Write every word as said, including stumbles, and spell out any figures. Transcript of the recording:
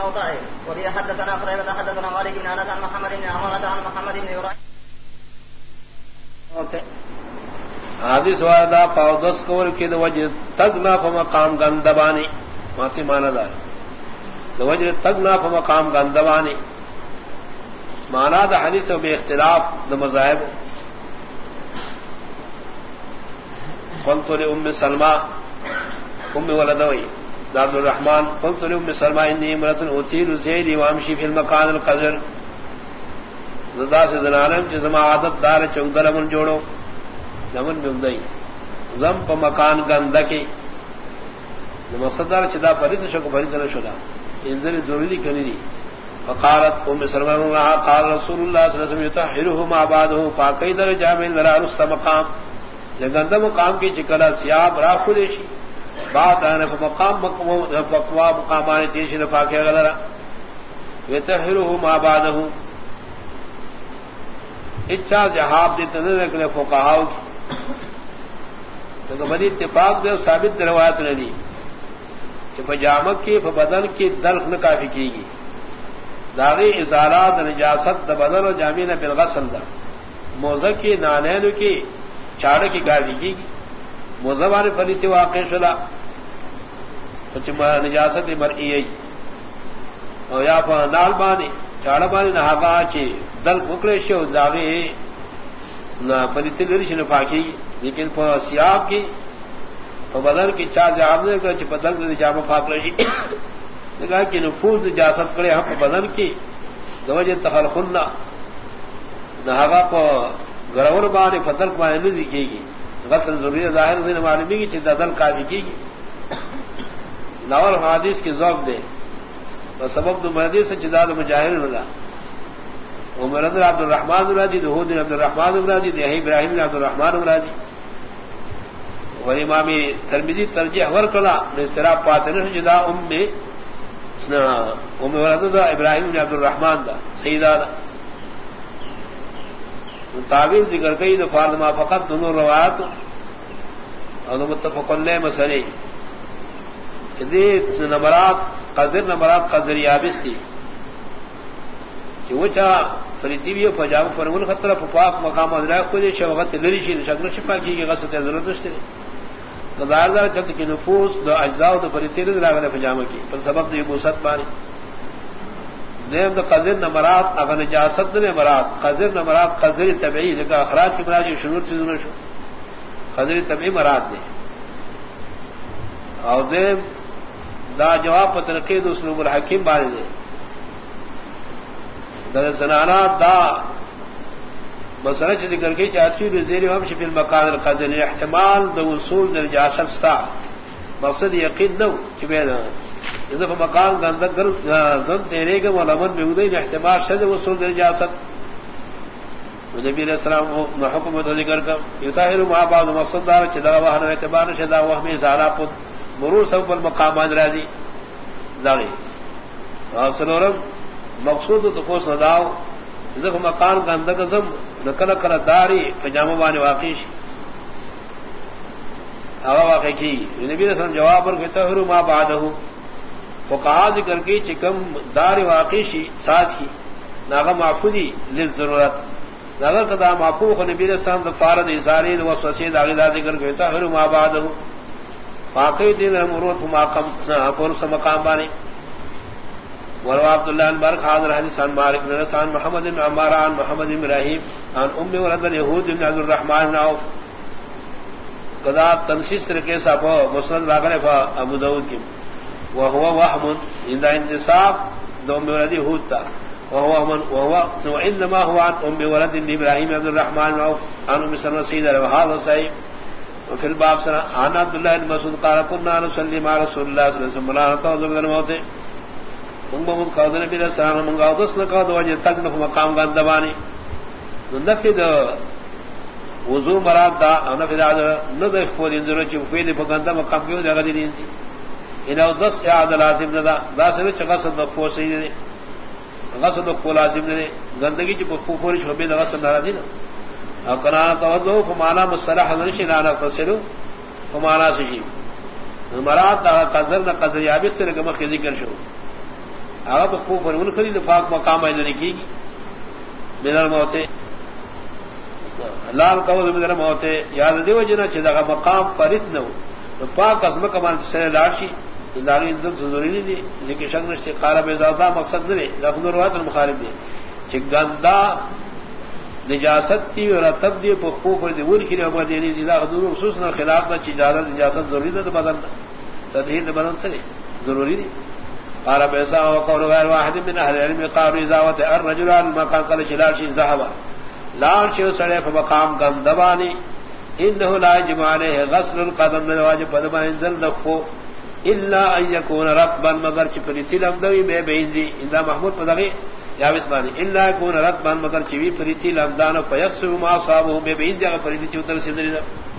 الموضع وبه حدثنا قريبة حدثنا مالك بن انس عن محمد بن عمرة عن محمد بن يرى حدیث والا پاودس کور کی دو وجہ تگنا پ مقام گندبانی ماتی مانا دار دو وجہ تگنا پ مقام گندبانی مانا دا حدیث بے اختلاف دا مذاہب قلت لأم سلمہ ام ولدوی عبد الرحمن قلت لأم سلمہ انی امرأة اتیل زیدی وامشی فی المکان القذر زدا سے زنانم جزما عادت دار چوک دلمن جوڑو لمن میں امدائی زم پا مکان گندکی مقصد دار چدا پرید شکو پرید نشدا انذر ضروری کنی دی فقالت ام سلمہ قال رسول اللہ صلی اللہ علیہ وسلم یطہرہ ما بعده پاکی در جامع لرا رست مقام لگندہ مقام کی چکلا سیاب را خودشی بعد آنے فمقام فقوا مقامان تیشی نفاکی غلرا یطہرہ ما بعده اچھا جہاب دیتا نرکنے فقہاو کی تو بنی اتفاق دے ثابت روایت نے دی کہ پجامک کی بدن کی دلق نہ کافی کی گی داغی ازالات نجاست دا بدن و جامین بالغسل دا موزہ کی نانین کی چاڑ کی کافی کی گی موزہ بارے فلیتی واقع شلا نجاست مرئی اور یا نال بانی چاڑ بانی نہاگا چی دل مکڑے شو داغی نہ فلیتی لرش نفاقی لیکن سیاب کی بدن کی چار جہاب نے کر بدن کی جامع پاک رشی کہا کہ نفوذ نجاست کرے ہم بدن کی دوجہ تخلخنا نہاگا کو گرور بانی فتر کو نہیں کی گی غسل ضروری ظاہر دین معلومی کی چیز دل کافی کی گی ناول حدیث کی ذوق دے اور سبب دو حدیث سے جداد مجاہر ہوگا عمر عبد الرحمن راجی دہود عبد الرحمن راجی دہی ابراہیم عبد الرحمن راجی اور امام ترمذی ترجیح ور کلا استراب پاتن جدا ام میں ام ولد ابراہیم عبد الرحمن دا سیدہ دا تعبیر ذکر کئی دفعہ ما فقط دونوں روایات اور متفق علیہ مسئلے کہ نمبرات قذر نمبرات قذر یابس تھی کہ وہ چاہ فریتی بھی پجام فرمون خطرہ پاک مقام ادرا کو دے شوقت لریشی شکر شفا کی کہ غسل ضرورت اس نے قدار دار چت کہ نفوس دو اجزاء تو فریتی نے لاگے پجامہ کی پر سبب دی بوست بانی دیم دا قذر نمرات اگر نجاست نے مراد قذر نمرات قذر طبعی لگا اخراج کی مراد شرور چیزوں شو قذر طبعی مراد دے اور دیم دا جواب پترقی دو اسلوب الحکیم بانی دے دا زنانات دا مسئلہ چیزی کر کے چاہتی زیر ومشی فی المکان القذر احتمال دا وصول دا نجاست ستا مقصد یقین نو چی بیدا اذا فا مکان گندگر زن تیرے گا ولمن بیودین احتمال شد وصول در جاست نبی علیہ السلام حکمت ذکر کر یطاہر ما بعض مقصد دار چدا وحن اعتبار شدا وحمی ازارا پت مرور سب المقامان رازی داغی سنورم مقصود تو کو صداو اذا فا مکان گندگر زم نکل کل داری پجامہ بانی واقعی ہوا واقع کی نبی علیہ السلام جواب پر یطاہر ما بعدہو فقہا ذکر کی چکم دار واقعی شی ساز کی ناغا معفودی للضرورت ناغا قدا معفو خو نبی علیہ السلام دا فارد ازاری دا وسوسی دا غدا ذکر کی تحر ما بعدہو واقعی دین رمورت پورس مقام بانی ولو عبداللہ ان بارک حاضر حدیث عن مالک بن انس عن محمد بن عمار عن محمد بن ابراہیم عن ام ولد اليہود بن عبد الرحمن بن عوف قدا تنسیس طریقے سے مسند راغلے فا ابو داود کی وهو وهم عند انتصاب ام ولد يهود تا وهو من وهو وانما هو عن ام ولد ابراهيم عبد الرحمن عن ام سلمة سيدة وهذا صحيح وفي الباب سنة عن عبد الله بن مسعود قال كنا نصلي مع رسول الله صلى الله عليه وسلم لا نتوضا من الموت ثم من قال النبي صلى الله عليه وسلم من قال قال وجه تقن في مقام غندباني نفذ وضو مراد دا نفذ هذا نضيف فور ينظر في فيد فغند مقام كيو جگہ دی انہو دس اعاد لازم ندا دا سوی چا غسل دقو سیدی دی غسل دقو لازم ندی گندگی چا پوری چھوبی دا غسل ندا دی نا اکنانا توضو فمانا مصطلح نرشی لانا تصلو فمانا سشی مراد دا قذر نا قذر یابت سے لگا مخی ذکر شو آپ کو پر ان خرید پاک مقام آئندہ کی گی میرا موت لال قول میرا موت یاد دیو جنا چاہ مقام فرد نہ ہو پاک عظم کمان سے لاشی لاغی انزل سے ضروری نہیں دی لیکن شک سے خارب زیادہ مقصد نہیں لکھن روایت مخالف دی کہ گندا نجاست تھی اور تب دی پخو پر دی ان کی رحمت دینی جدا حضور خصوصا خلاف نہ اجازت نجاست ضروری نہ بدن تدہیر بدن سے ضروری نہیں قال بيسا وقول غير واحد من اهل العلم قالوا اذا الرجل المكان قال شلال شي ذهب لا شيء سڑے فمقام گندبانی انه لا يجب عليه غسل القدم واجب بدما انزل دفو الا ان يكون رطبا مگر چپریتی لمدوی بے بیندی اذا محمود پدغی یا بسمانی الا يكون رطبا مگر چوی پریتی لمدان فيكسر ما صابه بے بیندی اگر پریتی اتر سندری